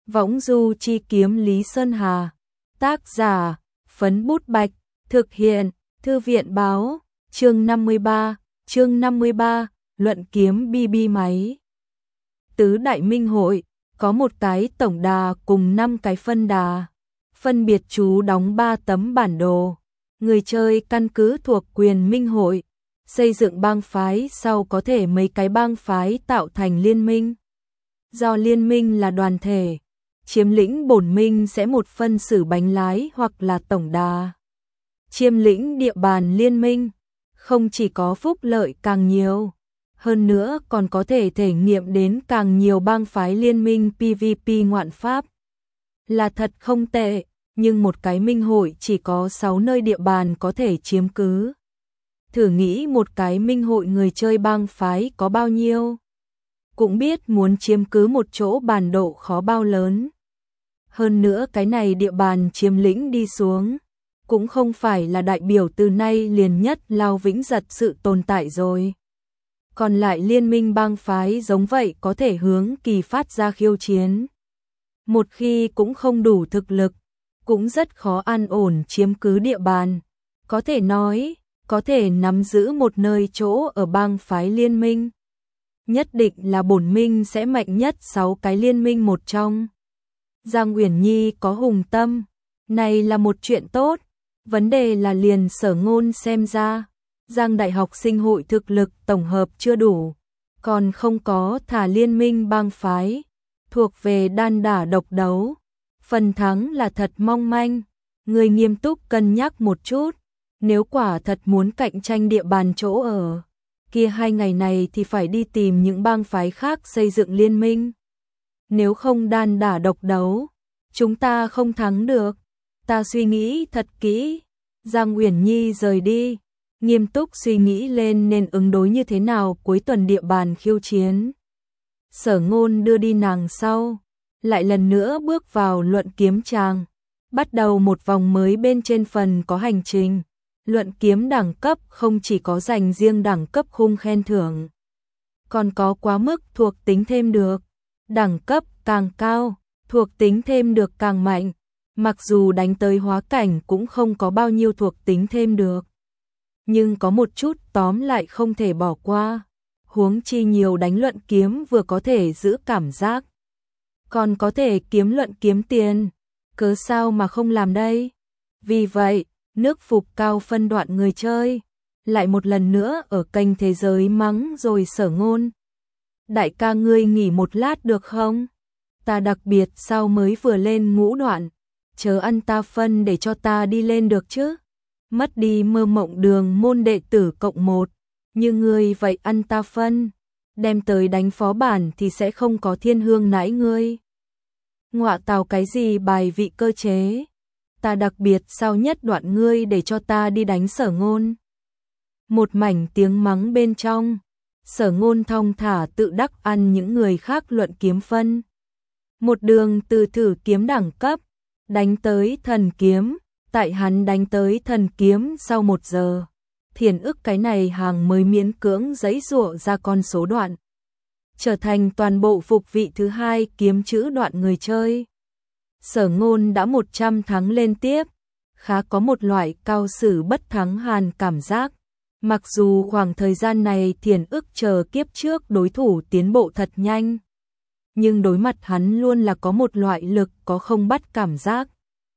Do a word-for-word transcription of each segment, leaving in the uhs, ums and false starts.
Võng du chi kiếm Lý Sơn Hà. Tác giả, Phấn Bút Bạch. Thực hiện, Thư viện báo. Chương năm mươi ba, chương năm mươi ba, luận kiếm bi bi máy. Tứ đại minh hội, có một cái tổng đà cùng năm cái phân đà. Phân biệt chú đóng ba tấm bản đồ. Người chơi căn cứ thuộc quyền minh hội, xây dựng bang phái, sau có thể mấy cái bang phái tạo thành liên minh. Do liên minh là đoàn thể, chiếm lĩnh bổn minh sẽ một phân xử bánh lái hoặc là tổng đà. Chiếm lĩnh địa bàn liên minh, không chỉ có phúc lợi càng nhiều, hơn nữa còn có thể thể nghiệm đến càng nhiều bang phái liên minh pê vê pê ngoạn pháp. Là thật không tệ, nhưng một cái minh hội chỉ có sáu nơi địa bàn có thể chiếm cứ. Thử nghĩ một cái minh hội người chơi bang phái có bao nhiêu. Cũng biết muốn chiếm cứ một chỗ bản độ khó bao lớn. Hơn nữa cái này địa bàn chiếm lĩnh đi xuống, cũng không phải là đại biểu từ nay liền nhất lao vĩnh giật sự tồn tại rồi. Còn lại liên minh bang phái giống vậy có thể hướng kỳ phát ra khiêu chiến. Một khi cũng không đủ thực lực, cũng rất khó an ổn chiếm cứ địa bàn. Có thể nói, có thể nắm giữ một nơi chỗ ở bang phái liên minh. Nhất định là bổn minh sẽ mạnh nhất sáu cái liên minh một trong. Giang Uyển Nhi có hùng tâm, này là một chuyện tốt. Vấn đề là liền Sở Ngôn xem ra, Giang Đại học sinh hội thực lực tổng hợp chưa đủ, còn không có thả liên minh bang phái, thuộc về đan đả độc đấu. Phần thắng là thật mong manh, người nghiêm túc cân nhắc một chút, nếu quả thật muốn cạnh tranh địa bàn chỗ ở, kia hai ngày này thì phải đi tìm những bang phái khác xây dựng liên minh. Nếu không đan đả độc đấu, chúng ta không thắng được. Ta suy nghĩ thật kỹ. Giang Uyển Nhi rời đi, nghiêm túc suy nghĩ lên nên ứng đối như thế nào cuối tuần địa bàn khiêu chiến. Sở Ngôn đưa đi nàng sau, lại lần nữa bước vào luận kiếm tràng, bắt đầu một vòng mới bên trên phần có hành trình. Luận kiếm đẳng cấp không chỉ có dành riêng đẳng cấp khung khen thưởng, còn có quá mức thuộc tính thêm được. Đẳng cấp càng cao, thuộc tính thêm được càng mạnh. Mặc dù đánh tới hóa cảnh cũng không có bao nhiêu thuộc tính thêm được, nhưng có một chút tóm lại không thể bỏ qua. Huống chi nhiều đánh luận kiếm vừa có thể giữ cảm giác, còn có thể kiếm luận kiếm tiền, cớ sao mà không làm đây. Vì vậy, nước phục cao phân đoạn người chơi, lại một lần nữa ở kênh thế giới mắng rồi Sở Ngôn. Đại ca ngươi nghỉ một lát được không? Ta đặc biệt sao mới vừa lên ngũ đoạn, chớ ăn ta phân để cho ta đi lên được chứ. Mất đi mơ mộng đường môn đệ tử cộng một, như ngươi vậy ăn ta phân, đem tới đánh phó bản thì sẽ không có thiên hương nãi ngươi. Ngọa tào cái gì bài vị cơ chế, ta đặc biệt sao nhất đoạn ngươi để cho ta đi đánh Sở Ngôn. Một mảnh tiếng mắng bên trong, Sở Ngôn thong thả tự đắc ăn những người khác luận kiếm phân. Một đường từ thử kiếm đẳng cấp, đánh tới thần kiếm, tại hắn đánh tới thần kiếm sau một giờ. Thiền ức cái này hàng mới miễn cưỡng giãy giụa ra con số đoạn, trở thành toàn bộ phục vị thứ hai kiếm chữ đoạn người chơi. Sở Ngôn đã một trăm thắng lên tiếp, khá có một loại cao sử bất thắng hàn cảm giác. Mặc dù khoảng thời gian này thiền ức chờ kiếp trước đối thủ tiến bộ thật nhanh, nhưng đối mặt hắn luôn là có một loại lực có không bắt cảm giác.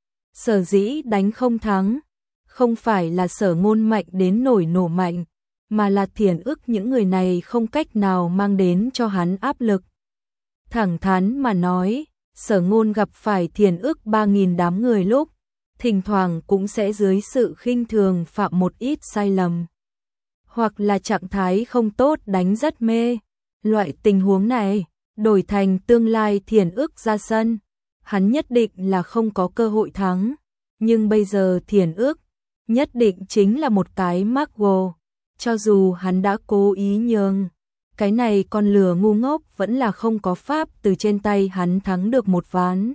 Sở dĩ đánh không thắng, không phải là Sở Ngôn mạnh đến nổi nổ mạnh, mà là thiền ức những người này không cách nào mang đến cho hắn áp lực. Thẳng thắn mà nói, Sở Ngôn gặp phải thiền ức ba nghìn đám người lúc, thỉnh thoảng cũng sẽ dưới sự khinh thường phạm một ít sai lầm, hoặc là trạng thái không tốt đánh rất mê. Loại tình huống này, đổi thành tương lai thiền ức ra sân, hắn nhất định là không có cơ hội thắng. Nhưng bây giờ thiền ức, nhất định chính là một cái mác gồ. Cho dù hắn đã cố ý nhường, cái này con lừa ngu ngốc vẫn là không có pháp từ trên tay hắn thắng được một ván.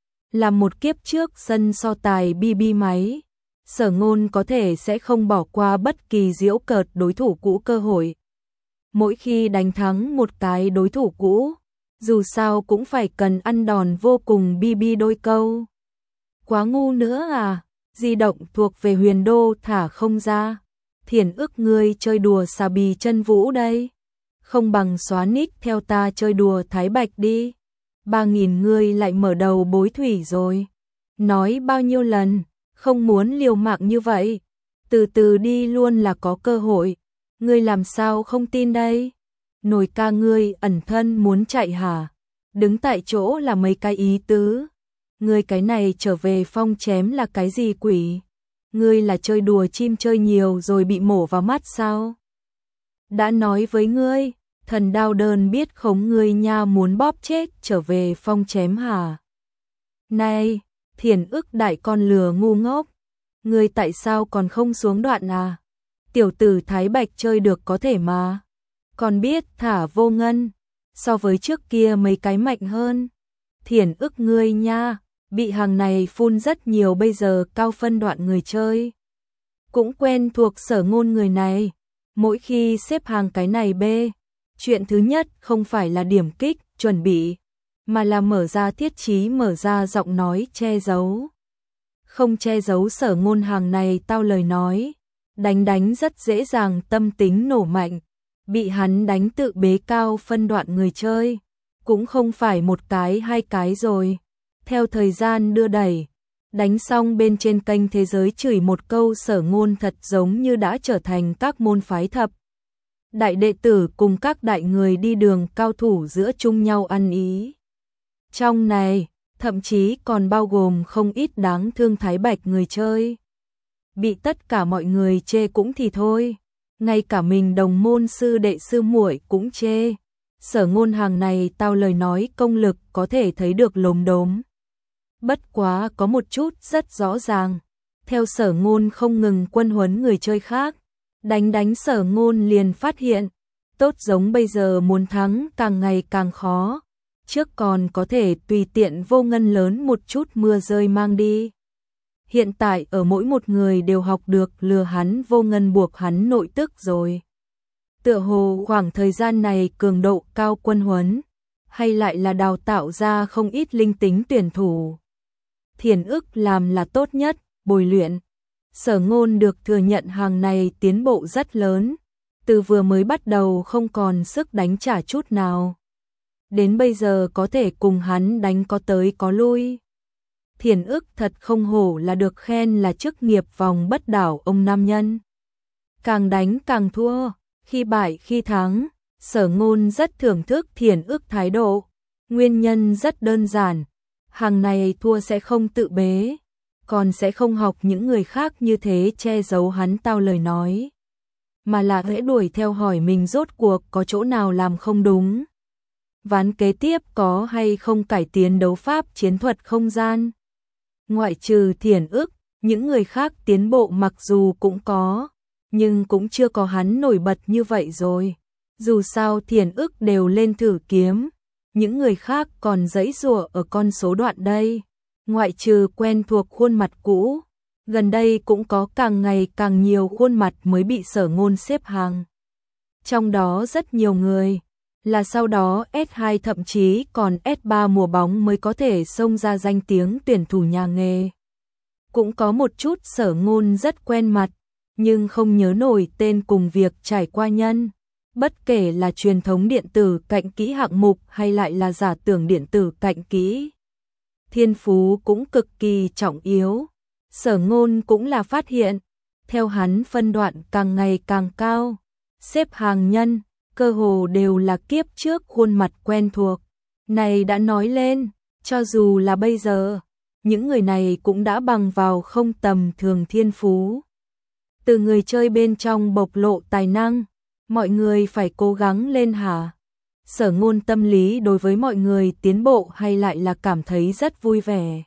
Là một kiếp trước sân so tài bi bi máy, Sở Ngôn có thể sẽ không bỏ qua bất kỳ giễu cợt đối thủ cũ cơ hội. Mỗi khi đánh thắng một cái đối thủ cũ, Dù sao cũng phải cần ăn đòn vô cùng bi bi đôi câu. Quá ngu nữa à, di động thuộc về Huyền Đô thả không ra. Thiển ức ngươi chơi đùa xà bì chân vũ đây. Không bằng xóa nick theo ta chơi đùa Thái Bạch đi. Ba nghìn ngươi lại mở đầu bối thủy rồi. Nói bao nhiêu lần, không muốn liều mạng như vậy. Từ từ đi luôn là có cơ hội. Ngươi làm sao không tin đây? Nồi ca ngươi ẩn thân muốn chạy hả? Đứng tại chỗ là mấy cái ý tứ. Ngươi cái này trở về phong chém là cái gì quỷ? Ngươi là chơi đùa chim chơi nhiều rồi bị mổ vào mắt sao? Đã nói với ngươi, thần đao đơn biết khống ngươi nha, muốn bóp chết trở về phong chém hả? Này, Thiển ức đại con lừa ngu ngốc. Ngươi tại sao còn không xuống đoạn à? Tiểu tử Thái Bạch chơi được có thể mà. Còn biết thả vô ngân, so với trước kia mấy cái mạnh hơn. Thiển ức ngươi nha, bị hàng này phun rất nhiều, bây giờ cao phân đoạn người chơi. Cũng quen thuộc Sở Ngôn người này. Mỗi khi xếp hàng cái này B, chuyện thứ nhất không phải là điểm kích, chuẩn bị, mà là mở ra thiết trí, mở ra giọng nói che giấu. Không che giấu Sở Ngôn hàng này tao lời nói. Đánh đánh rất dễ dàng tâm tính nổ mạnh. Bị hắn đánh tự bế cao phân đoạn người chơi. Cũng không phải một cái hai cái rồi. Theo thời gian đưa đẩy, đánh xong bên trên kênh Thế Giới chửi một câu Sở Ngôn thật giống như đã trở thành các môn phái thập đại đệ tử cùng các đại người đi đường cao thủ giữa chung nhau ăn ý. Trong này, thậm chí còn bao gồm không ít đáng thương Thái Bạch người chơi. Bị tất cả mọi người chê cũng thì thôi, ngay cả mình đồng môn sư đệ sư muội cũng chê. Sở Ngôn hàng này tao lời nói công lực có thể thấy được lốm đốm. Bất quá có một chút rất rõ ràng, theo Sở Ngôn không ngừng quân huấn người chơi khác, đánh đánh Sở Ngôn liền phát hiện, tốt giống bây giờ muốn thắng càng ngày càng khó. Trước còn có thể tùy tiện vô ngân lớn một chút mưa rơi mang đi. Hiện tại ở mỗi một người đều học được lừa hắn vô ngân buộc hắn nội tức rồi. Tựa hồ khoảng thời gian này cường độ cao quân huấn, hay lại là đào tạo ra không ít linh tính tuyển thủ. Thiển ức làm là tốt nhất, bồi luyện. Sở Ngôn được thừa nhận hàng này tiến bộ rất lớn, từ vừa mới bắt đầu không còn sức đánh trả chút nào. Đến bây giờ có thể cùng hắn đánh có tới có lui. Thiển ức thật không hổ là được khen là chức nghiệp vòng bất đảo ông nam nhân. Càng đánh càng thua, khi bại khi thắng, Sở Ngôn rất thưởng thức Thiển ức thái độ. Nguyên nhân rất đơn giản, hàng này thua sẽ không tự bế, còn sẽ không học những người khác như thế che giấu hắn tao lời nói, mà là hễ đuổi theo hỏi mình rốt cuộc có chỗ nào làm không đúng. Ván kế tiếp có hay không cải tiến đấu pháp chiến thuật không gian. Ngoại trừ Thiển ức, những người khác tiến bộ mặc dù cũng có, nhưng cũng chưa có hắn nổi bật như vậy rồi. Dù sao Thiển ức đều lên thử kiếm, những người khác còn giãy giụa ở con số đoạn đây. Ngoại trừ quen thuộc khuôn mặt cũ, gần đây cũng có càng ngày càng nhiều khuôn mặt mới bị Sở Ngôn xếp hàng. Trong đó rất nhiều người là sau đó S hai thậm chí còn S ba mùa bóng mới có thể xông ra danh tiếng tuyển thủ nhà nghề. Cũng có một chút Sở Ngôn rất quen mặt, nhưng không nhớ nổi tên cùng việc trải qua nhân. Bất kể là truyền thống điện tử cạnh kỹ hạng mục hay lại là giả tưởng điện tử cạnh kỹ, thiên phú cũng cực kỳ trọng yếu. Sở Ngôn cũng là phát hiện, theo hắn phân đoạn càng ngày càng cao, xếp hàng nhân, cơ hồ đều là kiếp trước khuôn mặt quen thuộc. Này đã nói lên, cho dù là bây giờ, những người này cũng đã bằng vào không tầm thường thiên phú. Từ người chơi bên trong bộc lộ tài năng, mọi người phải cố gắng lên hả? Sở Ngôn tâm lý đối với mọi người tiến bộ hay lại là cảm thấy rất vui vẻ.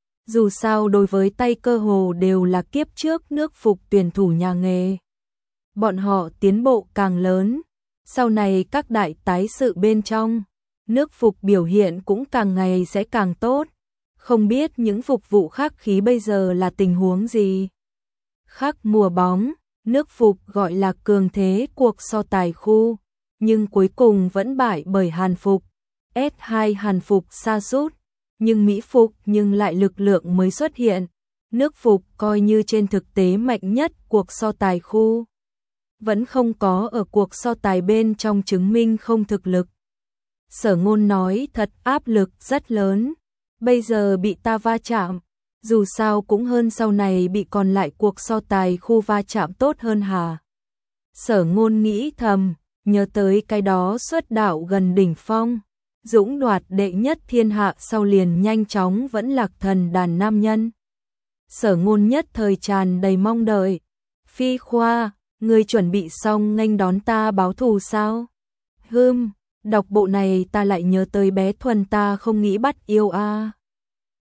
Dù sao đối với tay cơ hồ đều là kiếp trước nước phục tuyển thủ nhà nghề. Bọn họ tiến bộ càng lớn, sau này các đại tái sự bên trong, nước phục biểu hiện cũng càng ngày sẽ càng tốt. Không biết những phục vụ khác khí bây giờ là tình huống gì? Khác mùa bóng, nước phục gọi là cường thế cuộc so tài khu, nhưng cuối cùng vẫn bại bởi Hàn phục. S hai hàn phục sa sút, nhưng Mỹ phục nhưng lại lực lượng mới xuất hiện. Nước phục coi như trên thực tế mạnh nhất cuộc so tài khu. Vẫn không có ở cuộc so tài bên trong chứng minh không thực lực. Sở Ngôn nói thật áp lực rất lớn. Bây giờ bị ta va chạm, dù sao cũng hơn sau này bị còn lại cuộc so tài khu va chạm tốt hơn hà. Sở Ngôn nghĩ thầm, nhớ tới cái đó xuất đạo gần đỉnh phong. Dũng đoạt đệ nhất thiên hạ sau liền nhanh chóng vẫn lạc thần đàn nam nhân. Sở Ngôn nhất thời tràn đầy mong đợi. Phi Khoa, ngươi chuẩn bị xong nghênh đón ta báo thù sao? Hừm, đọc bộ này ta lại nhớ tới bé Thuần ta không nghĩ bắt yêu a. À.